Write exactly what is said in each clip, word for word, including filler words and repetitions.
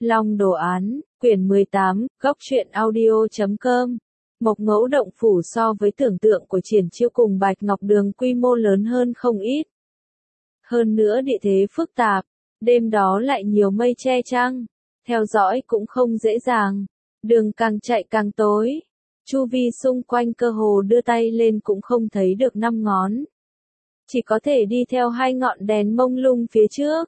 Long đồ án, quyển mười tám, góc truyện audio chấm com. Mộc Ngẫu Động Phủ so với tưởng tượng của Triển Chiêu cùng Bạch Ngọc Đường quy mô lớn hơn không ít. Hơn nữa địa thế phức tạp, đêm đó lại nhiều mây che trăng, theo dõi cũng không dễ dàng, đường càng chạy càng tối. Chu vi xung quanh cơ hồ đưa tay lên cũng không thấy được năm ngón. Chỉ có thể đi theo hai ngọn đèn mông lung phía trước.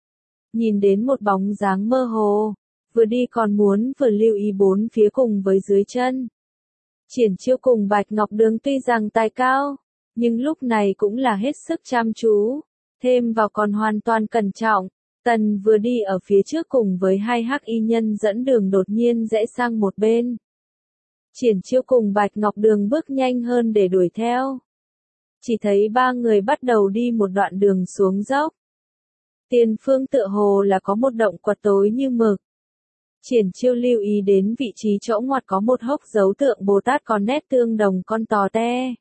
Nhìn đến một bóng dáng mơ hồ, vừa đi còn muốn vừa lưu ý bốn phía cùng với dưới chân. Triển Chiêu cùng Bạch Ngọc Đường tuy rằng tài cao, nhưng lúc này cũng là hết sức chăm chú, thêm vào còn hoàn toàn cẩn trọng. Tần vừa đi ở phía trước cùng với hai hắc y nhân dẫn đường đột nhiên rẽ sang một bên. Triển Chiêu cùng Bạch Ngọc Đường bước nhanh hơn để đuổi theo. Chỉ thấy ba người bắt đầu đi một đoạn đường xuống dốc. Tiền phương tựa hồ là có một động quật tối như mực. Triển Chiêu lưu ý đến vị trí chỗ ngoặt có một hốc dấu tượng Bồ Tát có nét tương đồng con tò te.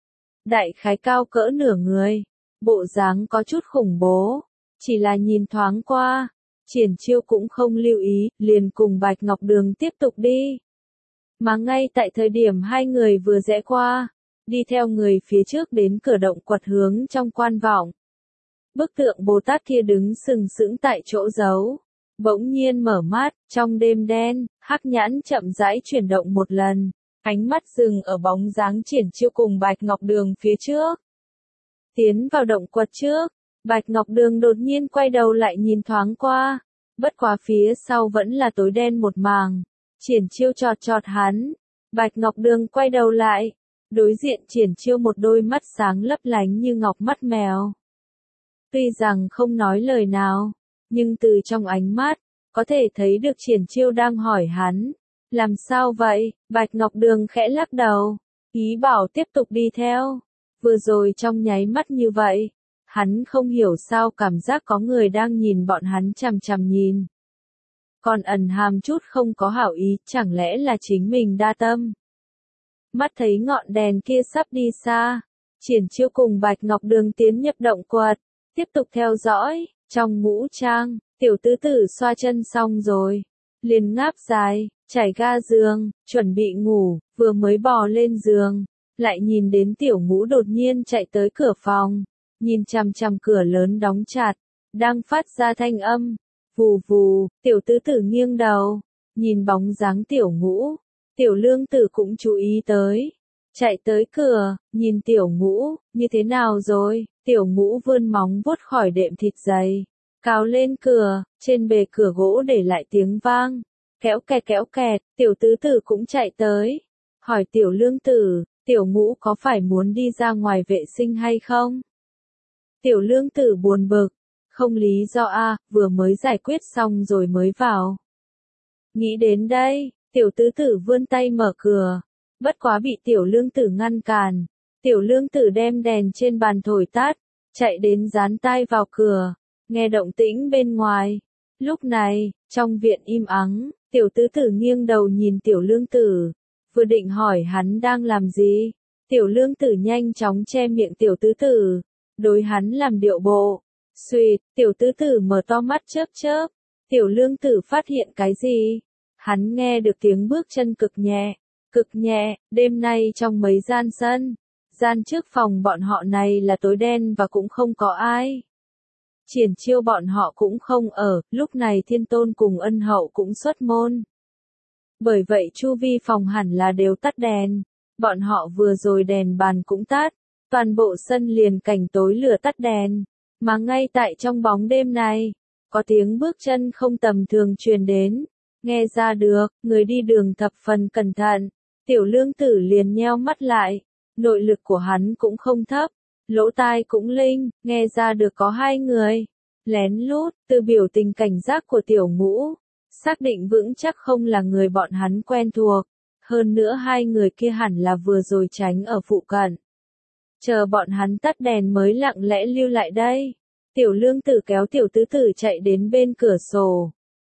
Đại khái cao cỡ nửa người, bộ dáng có chút khủng bố, chỉ là nhìn thoáng qua, Triển Chiêu cũng không lưu ý, liền cùng Bạch Ngọc Đường tiếp tục đi. Mà ngay tại thời điểm hai người vừa rẽ qua, đi theo người phía trước đến cửa động quật hướng trong quan vọng. Bức tượng Bồ Tát kia đứng sừng sững tại chỗ giấu, bỗng nhiên mở mắt, trong đêm đen, hắc nhãn chậm rãi chuyển động một lần, ánh mắt dừng ở bóng dáng Triển Chiêu cùng Bạch Ngọc Đường phía trước. Tiến vào động quật trước, Bạch Ngọc Đường đột nhiên quay đầu lại nhìn thoáng qua, bất quá phía sau vẫn là tối đen một màng. Triển Chiêu chọt chọt hắn, Bạch Ngọc Đường quay đầu lại, đối diện Triển Chiêu một đôi mắt sáng lấp lánh như ngọc mắt mèo. Tuy rằng không nói lời nào, nhưng từ trong ánh mắt, có thể thấy được Triển Chiêu đang hỏi hắn, làm sao vậy? Bạch Ngọc Đường khẽ lắc đầu, ý bảo tiếp tục đi theo. Vừa rồi trong nháy mắt như vậy, hắn không hiểu sao cảm giác có người đang nhìn bọn hắn chằm chằm nhìn. Còn ẩn hàm chút không có hảo ý, chẳng lẽ là chính mình đa tâm. Mắt thấy ngọn đèn kia sắp đi xa, Triển Chiêu cùng Bạch Ngọc Đường tiến nhập động quật, tiếp tục theo dõi. Trong ngũ trang, tiểu tứ tử xoa chân xong rồi, liền ngáp dài, trải ga giường, chuẩn bị ngủ, vừa mới bò lên giường, lại nhìn đến tiểu ngũ đột nhiên chạy tới cửa phòng, nhìn chằm chằm cửa lớn đóng chặt, đang phát ra thanh âm, vù vù. Tiểu tứ tử nghiêng đầu, nhìn bóng dáng tiểu ngũ, tiểu lương tử cũng chú ý tới, chạy tới cửa, nhìn tiểu ngũ, như thế nào rồi? Tiểu ngũ vươn móng vuốt khỏi đệm thịt dày, cào lên cửa, trên bề cửa gỗ để lại tiếng vang, kéo kẹt kéo kẹt. Tiểu tứ tử cũng chạy tới, hỏi tiểu lương tử, tiểu ngũ có phải muốn đi ra ngoài vệ sinh hay không? Tiểu lương tử buồn bực, không lý do a, vừa mới giải quyết xong rồi mới vào. Nghĩ đến đây, tiểu tứ tử vươn tay mở cửa, bất quá bị tiểu lương tử ngăn cản. Tiểu lương tử đem đèn trên bàn thổi tắt, chạy đến dán tai vào cửa, nghe động tĩnh bên ngoài. Lúc này, trong viện im ắng, tiểu tứ tử nghiêng đầu nhìn tiểu lương tử, vừa định hỏi hắn đang làm gì. Tiểu lương tử nhanh chóng che miệng tiểu tứ tử, đối hắn làm điệu bộ. Xuyệt, tiểu tứ tử mở to mắt chớp chớp, tiểu lương tử phát hiện cái gì? Hắn nghe được tiếng bước chân cực nhẹ, cực nhẹ, đêm nay trong mấy gian sân. Gian trước phòng bọn họ này là tối đen và cũng không có ai. Triển Chiêu bọn họ cũng không ở, lúc này Thiên Tôn cùng Ân Hậu cũng xuất môn. Bởi vậy chu vi phòng hẳn là đều tắt đèn, bọn họ vừa rồi đèn bàn cũng tắt, toàn bộ sân liền cảnh tối lửa tắt đèn. Mà ngay tại trong bóng đêm này, có tiếng bước chân không tầm thường truyền đến, nghe ra được, người đi đường thập phần cẩn thận. Tiểu lương tử liền nheo mắt lại. Nội lực của hắn cũng không thấp, lỗ tai cũng linh, nghe ra được có hai người. Lén lút, từ biểu tình cảnh giác của tiểu ngũ, xác định vững chắc không là người bọn hắn quen thuộc. Hơn nữa hai người kia hẳn là vừa rồi tránh ở phụ cận. Chờ bọn hắn tắt đèn mới lặng lẽ lưu lại đây. Tiểu lương tử kéo tiểu tứ tử chạy đến bên cửa sổ.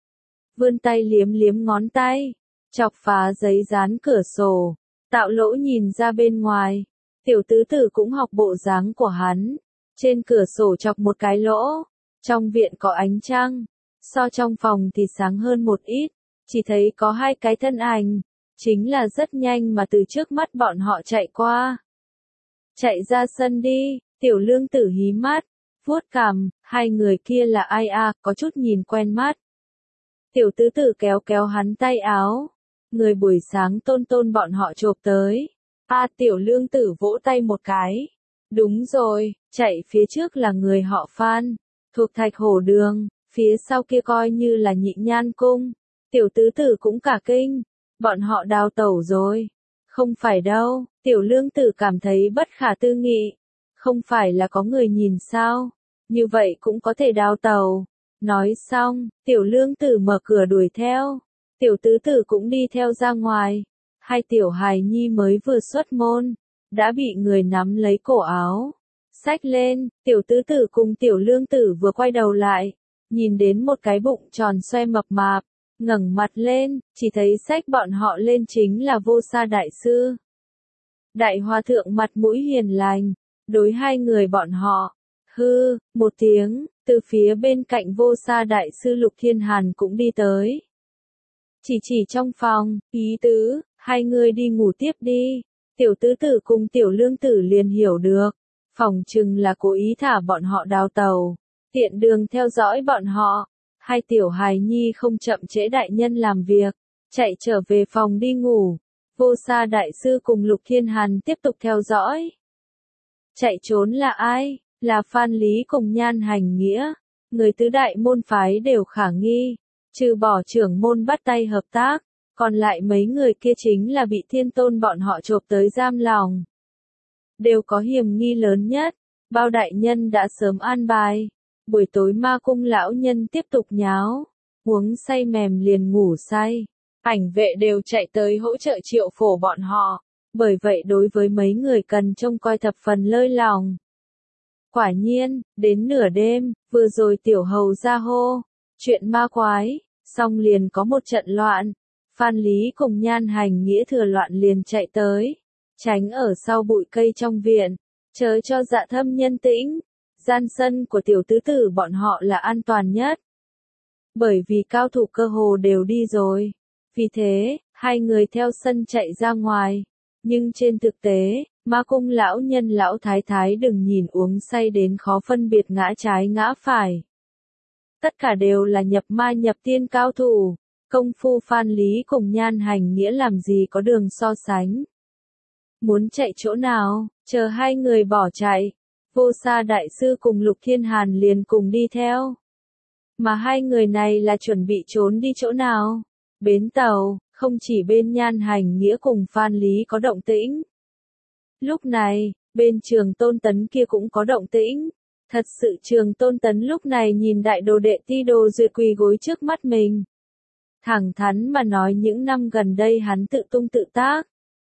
Vươn tay liếm liếm ngón tay, chọc phá giấy dán cửa sổ. Tạo lỗ nhìn ra bên ngoài, tiểu tứ tử cũng học bộ dáng của hắn, trên cửa sổ chọc một cái lỗ, trong viện có ánh trăng, So trong phòng thì sáng hơn một ít, chỉ thấy có hai cái thân ảnh, chính là rất nhanh mà từ trước mắt bọn họ chạy qua. Chạy ra sân đi, tiểu lương tử hí mắt, vuốt cằm, hai người kia là ai à, có chút nhìn quen mắt. Tiểu tứ tử kéo kéo hắn tay áo, người buổi sáng tôn tôn bọn họ chộp tới. A à, tiểu lương tử vỗ tay một cái. Đúng rồi, chạy phía trước là người họ Phan, thuộc Thạch Hổ Đường, phía sau kia coi như là Nhị Nhan Cung. Tiểu tứ tử cũng cả kinh, bọn họ đào tẩu rồi. Không phải đâu, tiểu lương tử cảm thấy bất khả tư nghị. Không phải là có người nhìn sao, như vậy cũng có thể đào tẩu. Nói xong, tiểu lương tử mở cửa đuổi theo, tiểu tứ tử cũng đi theo ra ngoài. Hai tiểu hài nhi mới vừa xuất môn, đã bị người nắm lấy cổ áo, xách lên, tiểu tứ tử cùng tiểu lương tử vừa quay đầu lại, nhìn đến một cái bụng tròn xoe mập mạp, ngẩng mặt lên, chỉ thấy xách bọn họ lên chính là Vô Sa đại sư. Đại hòa thượng mặt mũi hiền lành, đối hai người bọn họ, hư, một tiếng, từ phía bên cạnh Vô Sa đại sư Lục Thiên Hàn cũng đi tới. Chỉ chỉ trong phòng, ý tứ, hai người đi ngủ tiếp đi. Tiểu tứ tử cùng tiểu lương tử liền hiểu được, phòng chừng là cố ý thả bọn họ đào tàu, tiện đường theo dõi bọn họ. Hai tiểu hài nhi không chậm trễ đại nhân làm việc, chạy trở về phòng đi ngủ. Vô Sa đại sư cùng Lục Thiên Hàn tiếp tục theo dõi. Chạy trốn là ai? Là Phan Lý cùng Nhan Hành Nghĩa. Người tứ đại môn phái đều khả nghi, trừ bỏ trưởng môn bắt tay hợp tác, còn lại mấy người kia chính là bị Thiên Tôn bọn họ chộp tới giam lòng. Đều có hiểm nghi lớn nhất, Bao đại nhân đã sớm an bài. Buổi tối Ma Cung lão nhân tiếp tục nháo, uống say mềm liền ngủ say. Ảnh vệ đều chạy tới hỗ trợ Triệu Phổ bọn họ, bởi vậy đối với mấy người cần trông coi thập phần lơi lòng. Quả nhiên, đến nửa đêm, vừa rồi tiểu hầu ra hô, chuyện ma quái, xong liền có một trận loạn. Phan Lý cùng Nhan Hành Nghĩa thừa loạn liền chạy tới, tránh ở sau bụi cây trong viện, chớ cho dạ thâm nhân tĩnh. Gian sân của tiểu tứ tử bọn họ là an toàn nhất. Bởi vì cao thủ cơ hồ đều đi rồi. Vì thế, hai người theo sân chạy ra ngoài. Nhưng trên thực tế, Ma Cung lão nhân lão thái thái đừng nhìn uống say đến khó phân biệt ngã trái ngã phải. Tất cả đều là nhập ma nhập tiên cao thủ. Công phu Phan Lý cùng Nhan Hành Nghĩa làm gì có đường so sánh. Muốn chạy chỗ nào, chờ hai người bỏ chạy. Vô Sa đại sư cùng Lục Thiên Hàn liền cùng đi theo. Mà hai người này là chuẩn bị trốn đi chỗ nào? Bến tàu, không chỉ bên Nhan Hành Nghĩa cùng Phan Lý có động tĩnh. Lúc này, bên Trường Tôn Tấn kia cũng có động tĩnh. Thật sự Trường Tôn Tấn lúc này nhìn đại đồ đệ Ti Đồ Duyệt quỳ gối trước mắt mình. Thẳng thắn mà nói những năm gần đây hắn tự tung tự tác.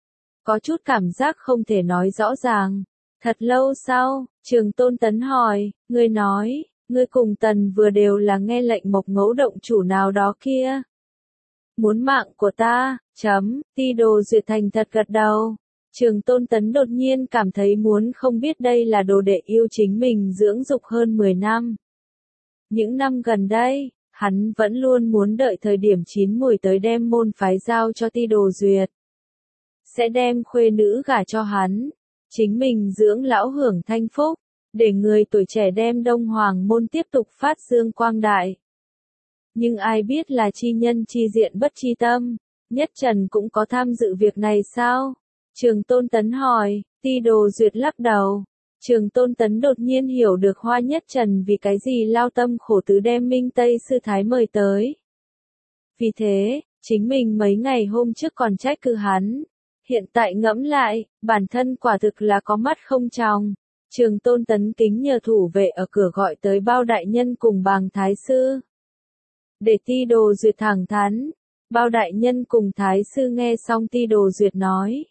Có chút cảm giác không thể nói rõ ràng. Thật lâu sau, Trường Tôn Tấn hỏi, ngươi nói, ngươi cùng Tần vừa đều là nghe lệnh Mộc Ngẫu động chủ nào đó kia. Muốn mạng của ta, chấm, Ti Đồ Duyệt thành thật gật đầu. Trường Tôn Tấn đột nhiên cảm thấy muốn không biết đây là đồ đệ yêu chính mình dưỡng dục hơn mười năm. Những năm gần đây, hắn vẫn luôn muốn đợi thời điểm chín mùi tới đem môn phái giao cho Ti Đồ Duyệt. Sẽ đem khuê nữ gả cho hắn. Chính mình dưỡng lão hưởng thanh phúc, để người tuổi trẻ đem Đông Hoàng môn tiếp tục phát dương quang đại. Nhưng ai biết là chi nhân chi diện bất chi tâm, Nhất Trần cũng có tham dự việc này sao? Trường Tôn Tấn hỏi, Ti Đồ Duyệt lắc đầu. Trường Tôn Tấn đột nhiên hiểu được Hoa Nhất Trần vì cái gì lao tâm khổ tứ đem Minh Tây Sư Thái mời tới. Vì thế, chính mình mấy ngày hôm trước còn trách cứ hắn. Hiện tại ngẫm lại, bản thân quả thực là có mắt không tròng. Trường Tôn Tấn kính nhờ thủ vệ ở cửa gọi tới Bao đại nhân cùng Bàng Thái Sư. Để Ti Đồ Duyệt thẳng thắn. Bao đại nhân cùng Thái Sư nghe xong Ti Đồ Duyệt nói.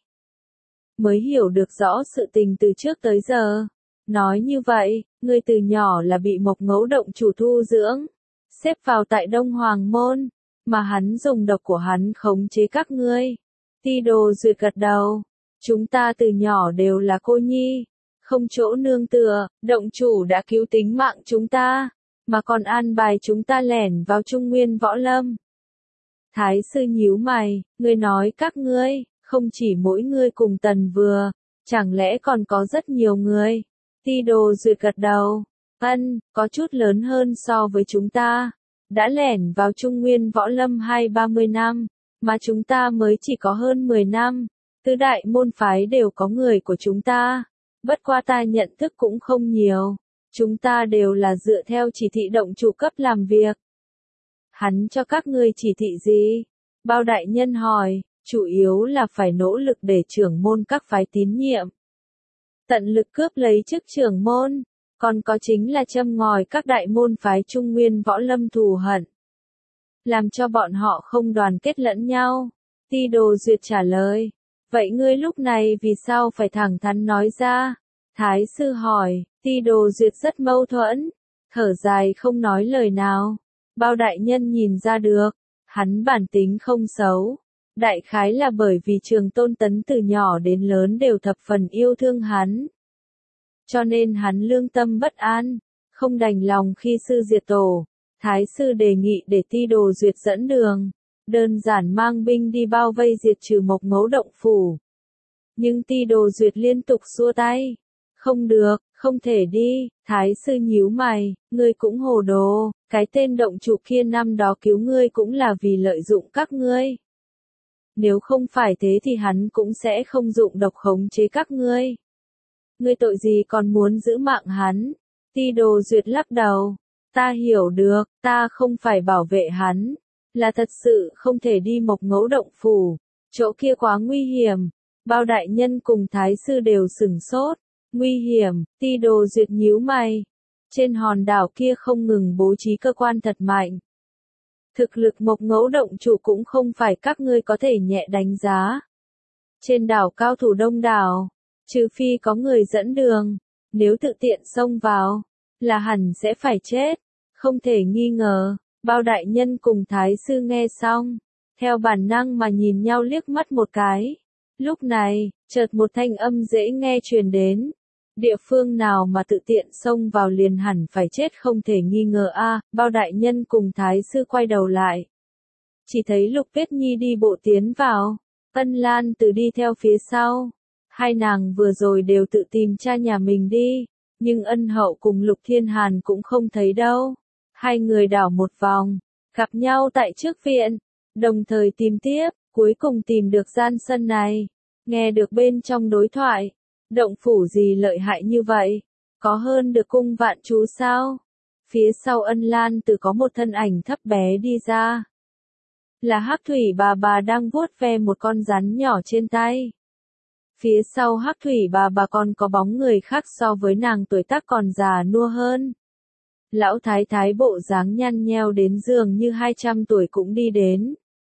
Mới hiểu được rõ sự tình từ trước tới giờ. Nói như vậy, ngươi từ nhỏ là bị Mộc Ngẫu động chủ thu dưỡng. Xếp vào tại Đông Hoàng môn. Mà hắn dùng độc của hắn khống chế các ngươi. Ti Đồ Duyệt gật đầu. Chúng ta từ nhỏ đều là cô nhi. Không chỗ nương tựa, động chủ đã cứu tính mạng chúng ta. mà còn an bài chúng ta lẻn vào Trung Nguyên Võ Lâm. Thái sư nhíu mày, ngươi nói các ngươi, không chỉ mỗi ngươi cùng Tần Vừa, chẳng lẽ còn có rất nhiều người? Ti Đồ Duyệt gật đầu, ân, có chút lớn hơn so với chúng ta, đã lẻn vào Trung Nguyên Võ Lâm hai ba mươi năm, mà chúng ta mới chỉ có hơn mười năm, tứ đại môn phái đều có người của chúng ta, bất qua ta nhận thức cũng không nhiều, chúng ta đều là dựa theo chỉ thị động chủ cấp làm việc. Hắn cho các ngươi chỉ thị gì? Bao đại nhân hỏi, chủ yếu là phải nỗ lực để trưởng môn các phái tín nhiệm. Tận lực cướp lấy chức trưởng môn, còn có chính là châm ngòi các đại môn phái Trung Nguyên Võ Lâm thù hận. Làm cho bọn họ không đoàn kết lẫn nhau. Ti Đồ Duyệt trả lời, vậy ngươi lúc này vì sao phải thẳng thắn nói ra? Thái sư hỏi, Ti Đồ Duyệt rất mâu thuẫn, thở dài không nói lời nào. Bao đại nhân nhìn ra được, hắn bản tính không xấu. Đại khái là bởi vì Trường Tôn Tấn từ nhỏ đến lớn đều thập phần yêu thương hắn. Cho nên hắn lương tâm bất an, không đành lòng khi sư diệt tổ. Thái sư đề nghị để Ti Đồ Duyệt dẫn đường, đơn giản mang binh đi bao vây diệt trừ Mộc Ngấu động phủ. Nhưng Ti Đồ Duyệt liên tục xua tay. Không được, không thể đi, Thái sư nhíu mày, ngươi cũng hồ đồ, cái tên động chủ kia năm đó cứu ngươi cũng là vì lợi dụng các ngươi. Nếu không phải thế thì hắn cũng sẽ không dụng độc khống chế các ngươi. Ngươi tội gì còn muốn giữ mạng hắn? Ti Đồ Duyệt lắc đầu, ta hiểu được, ta không phải bảo vệ hắn, là thật sự không thể đi Mộc Ngấu động phủ, chỗ kia quá nguy hiểm. Bao đại nhân cùng thái sư đều sửng sốt. Nguy hiểm, Ti Đồ Duyệt nhíu mày. Trên hòn đảo kia không ngừng bố trí cơ quan thật mạnh. Thực lực Mộc Ngấu động chủ cũng không phải các ngươi có thể nhẹ đánh giá. Trên đảo cao thủ đông đảo, trừ phi có người dẫn đường, nếu tự tiện xông vào, là hẳn sẽ phải chết, không thể nghi ngờ. Bao đại nhân cùng thái sư nghe xong, theo bản năng mà nhìn nhau liếc mắt một cái. Lúc này, chợt một thanh âm dễ nghe truyền đến. Địa phương nào mà tự tiện xông vào liền hẳn phải chết không thể nghi ngờ a. À, bao đại nhân cùng thái sư quay đầu lại. Chỉ thấy Lục Tuyết Nhi đi bộ tiến vào, Ân Lan Từ đi theo phía sau. Hai nàng vừa rồi đều tự tìm cha nhà mình đi, nhưng Ân Hậu cùng Lục Thiên Hàn cũng không thấy đâu. Hai người đảo một vòng, gặp nhau tại trước viện, đồng thời tìm tiếp, cuối cùng tìm được gian sân này. Nghe được bên trong đối thoại, động phủ gì lợi hại như vậy? Có hơn được cung vạn chú sao? Phía sau Ân Lan Từ có một thân ảnh thấp bé đi ra. Là Hắc Thủy bà bà đang vuốt ve một con rắn nhỏ trên tay. Phía sau Hắc Thủy bà bà còn có bóng người khác so với nàng tuổi tác còn già nua hơn. Lão thái thái bộ dáng nhăn nheo đến dường như hai trăm tuổi cũng đi đến.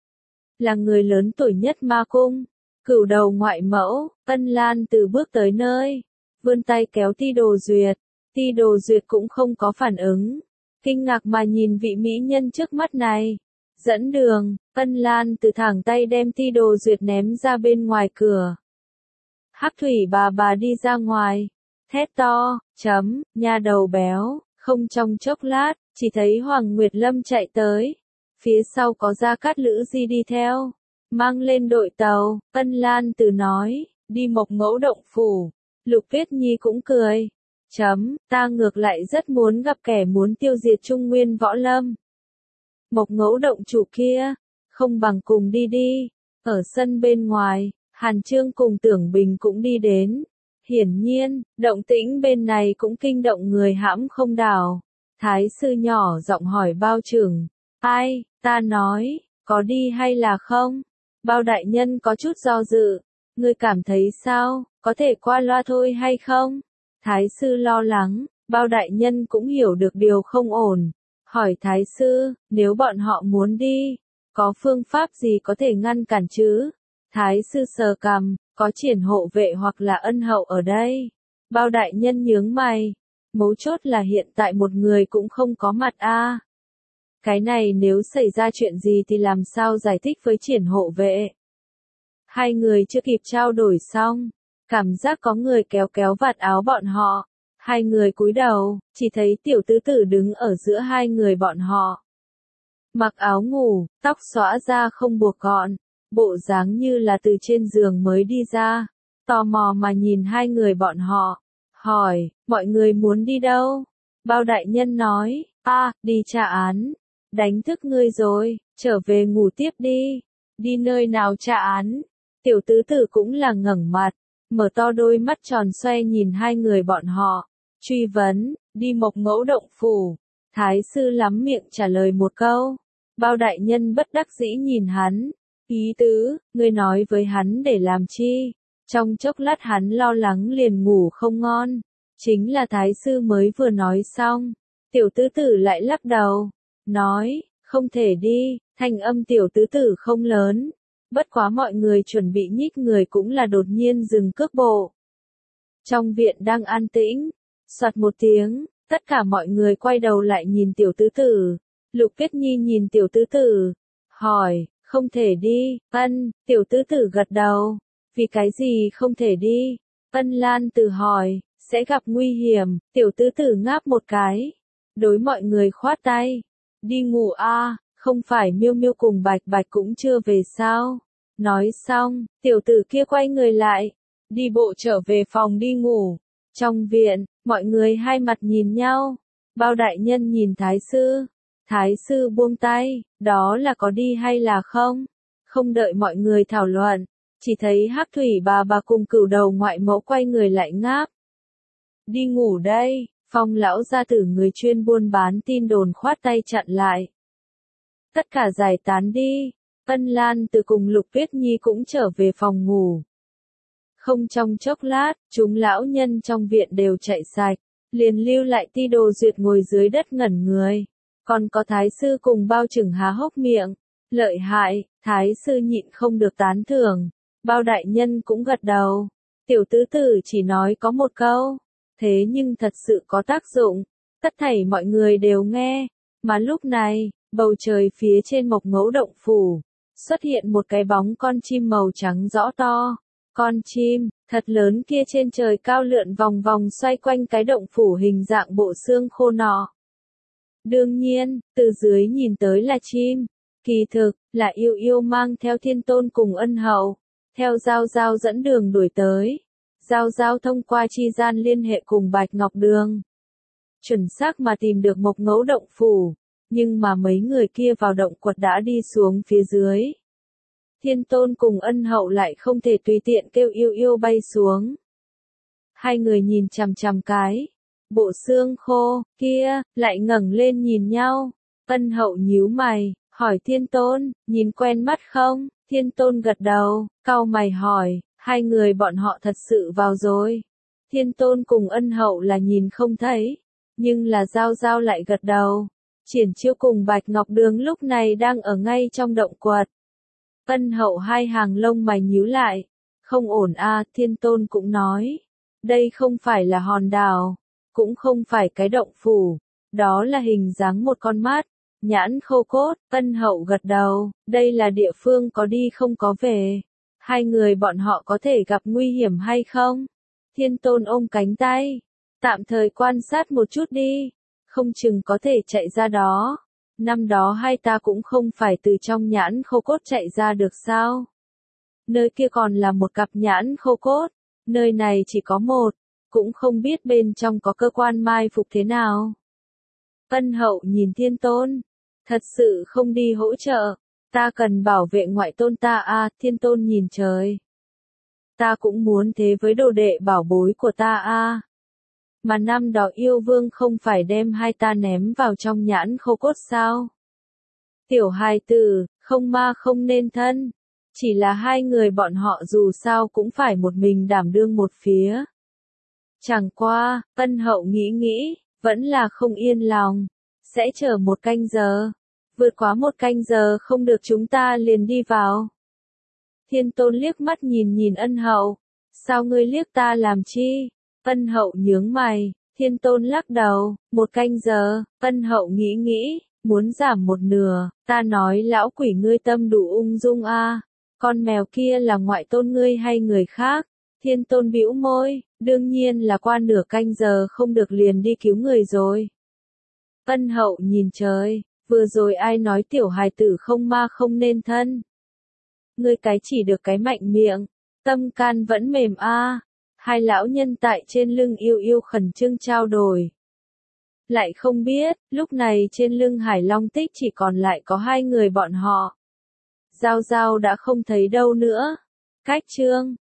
Là người lớn tuổi nhất ma cung. Cửu đầu ngoại mẫu, Ân Lan Từ bước tới nơi, vươn tay kéo Ti Đồ Duyệt, Ti Đồ Duyệt cũng không có phản ứng, kinh ngạc mà nhìn vị mỹ nhân trước mắt này. Dẫn đường, Ân Lan Từ thẳng tay đem Ti Đồ Duyệt ném ra bên ngoài cửa. Hắc Thủy bà bà đi ra ngoài, thét to, chấm, nha đầu béo, không trong chốc lát, chỉ thấy Hoàng Nguyệt Lâm chạy tới, phía sau có Gia Cát Lữ Di đi theo. Mang lên đội tàu, Ân Lan Từ nói, đi Mộc Ngấu động phủ. Lục Tuyết Nhi cũng cười. Chấm, ta ngược lại rất muốn gặp kẻ muốn tiêu diệt Trung Nguyên Võ Lâm. Mộc Ngấu động chủ kia, không bằng cùng đi đi. Ở sân bên ngoài, Hàn Trương cùng Tưởng Bình cũng đi đến. Hiển nhiên, động tĩnh bên này cũng kinh động người hãm không đảo. Thái sư nhỏ giọng hỏi Bao trưởng, ai, ta nói, có đi hay là không? Bao đại nhân có chút do dự, ngươi cảm thấy sao, có thể qua loa thôi hay không? Thái sư lo lắng, Bao đại nhân cũng hiểu được điều không ổn, hỏi thái sư, nếu bọn họ muốn đi, có phương pháp gì có thể ngăn cản chứ? Thái sư sờ cằm, có Triển hộ vệ hoặc là Ân Hậu ở đây. Bao đại nhân nhướng mày, mấu chốt là hiện tại một người cũng không có mặt a. À. Cái này nếu xảy ra chuyện gì thì làm sao giải thích với Triển hộ vệ? Hai người chưa kịp trao đổi xong, cảm giác có người kéo kéo vạt áo bọn họ. Hai người cúi đầu, chỉ thấy tiểu tứ tử đứng ở giữa hai người bọn họ. Mặc áo ngủ, tóc xõa ra không buộc gọn, bộ dáng như là từ trên giường mới đi ra, tò mò mà nhìn hai người bọn họ, hỏi, mọi người muốn đi đâu? Bao đại nhân nói, a, đi tra án, đánh thức ngươi rồi, trở về ngủ tiếp đi, đi nơi nào tra án? Tiểu tứ tử cũng là ngẩng mặt, mở to đôi mắt tròn xoe nhìn hai người bọn họ, truy vấn, đi Mộc Mẫu động phủ. Thái sư lắm miệng trả lời một câu. Bao đại nhân bất đắc dĩ nhìn hắn, ý tứ, ngươi nói với hắn để làm chi? Trong chốc lát hắn lo lắng liền ngủ không ngon. Chính là thái sư mới vừa nói xong, tiểu tứ tử lại lắc đầu, nói, không thể đi, thanh âm tiểu tứ tử không lớn. Bất quá mọi người chuẩn bị nhích người cũng là đột nhiên dừng cước bộ. Trong viện đang an tĩnh, soạt một tiếng, tất cả mọi người quay đầu lại nhìn tiểu tứ tử. Lục Kết Nhi nhìn tiểu tứ tử, hỏi, không thể đi, ân, tiểu tứ tử gật đầu, vì cái gì không thể đi, ân Lan Tử hỏi, sẽ gặp nguy hiểm, tiểu tứ tử ngáp một cái, đối mọi người khoát tay, đi ngủ a, không phải Miêu Miêu cùng Bạch Bạch cũng chưa về sao, nói xong, tiểu tử kia quay người lại, đi bộ trở về phòng đi ngủ, trong viện, mọi người hai mặt nhìn nhau, Bao đại nhân nhìn thái sư. Thái sư buông tay, đó là có đi hay là không? Không đợi mọi người thảo luận, chỉ thấy Hắc Thủy bà bà cùng Cửu Đầu ngoại mẫu quay người lại ngáp. Đi ngủ đây, Phong lão gia tử người chuyên buôn bán tin đồn khoát tay chặn lại. Tất cả giải tán đi, Ân Lan từ cùng Lục Tuyết Nhi cũng trở về phòng ngủ. Không trong chốc lát, chúng lão nhân trong viện đều chạy sạch, liền lưu lại Ti Đồ Duyệt ngồi dưới đất ngẩn người. Còn có thái sư cùng Bao Trừng há hốc miệng, lợi hại, thái sư nhịn không được tán thưởng, Bao đại nhân cũng gật đầu, tiểu tứ tử chỉ nói có một câu, thế nhưng thật sự có tác dụng, tất thảy mọi người đều nghe, mà lúc này, bầu trời phía trên Mộc Mẫu động phủ, xuất hiện một cái bóng con chim màu trắng rõ to, con chim, thật lớn kia trên trời cao lượn vòng vòng xoay quanh cái động phủ hình dạng bộ xương khô nọ. Đương nhiên, từ dưới nhìn tới là chim, kỳ thực, là Yêu Yêu mang theo Thiên Tôn cùng Ân Hậu, theo Giao Giao dẫn đường đuổi tới. Giao Giao thông qua chi gian liên hệ cùng Bạch Ngọc Đường. Chuẩn xác mà tìm được Mộc Mẫu động phủ, nhưng mà mấy người kia vào động quật đã đi xuống phía dưới. Thiên Tôn cùng Ân Hậu lại không thể tùy tiện kêu Yêu Yêu bay xuống. Hai người nhìn chằm chằm cái bộ xương khô kia, lại ngẩng lên nhìn nhau. Ân Hậu nhíu mày, hỏi Thiên Tôn, nhìn quen mắt không? Thiên Tôn gật đầu, cau mày hỏi, hai người bọn họ thật sự vào rồi. Thiên Tôn cùng Ân Hậu là nhìn không thấy, nhưng là Giao Giao lại gật đầu. Triển Chiêu cùng Bạch Ngọc Đường lúc này đang ở ngay trong động quật. Ân Hậu hai hàng lông mày nhíu lại, không ổn a, Thiên Tôn cũng nói, đây không phải là hòn đảo, cũng không phải cái động phủ, đó là hình dáng một con mắt, nhãn khô cốt. Ân Hậu gật đầu, đây là địa phương có đi không có về, hai người bọn họ có thể gặp nguy hiểm hay không? Thiên Tôn ôm cánh tay, tạm thời quan sát một chút đi, không chừng có thể chạy ra đó. Năm đó hai ta cũng không phải từ trong nhãn khô cốt chạy ra được sao? Nơi kia còn là một cặp nhãn khô cốt, nơi này chỉ có một, cũng không biết bên trong có cơ quan mai phục thế nào. Ân Hậu nhìn Thiên Tôn, thật sự không đi hỗ trợ, ta cần bảo vệ ngoại tôn ta a. À, Thiên Tôn nhìn trời, ta cũng muốn thế với đồ đệ bảo bối của ta a. À. Mà năm đó Yêu Vương không phải đem hai ta ném vào trong nhãn khô cốt sao? Tiểu hài tử, không ma không nên thân, chỉ là hai người bọn họ dù sao cũng phải một mình đảm đương một phía. Chẳng qua, Ân Hậu nghĩ nghĩ, vẫn là không yên lòng, sẽ chờ một canh giờ, vượt quá một canh giờ không được chúng ta liền đi vào. Thiên Tôn liếc mắt nhìn nhìn Ân Hậu, sao ngươi liếc ta làm chi? Ân Hậu nhướng mày, Thiên Tôn lắc đầu, một canh giờ. Ân Hậu nghĩ nghĩ, muốn giảm một nửa, ta nói lão quỷ ngươi tâm đủ ung dung a, con mèo kia là ngoại tôn ngươi hay người khác? Thiên Tôn bĩu môi, đương nhiên là qua nửa canh giờ không được liền đi cứu người rồi. Ân Hậu nhìn trời, vừa rồi ai nói tiểu hài tử không ma không nên thân. Ngươi cái chỉ được cái mạnh miệng, tâm can vẫn mềm a. À. Hai lão nhân tại trên lưng yêu yêu khẩn trương trao đổi. Lại không biết, lúc này trên lưng Hải Long Tích chỉ còn lại có hai người bọn họ. Giao Giao đã không thấy đâu nữa. Cách chương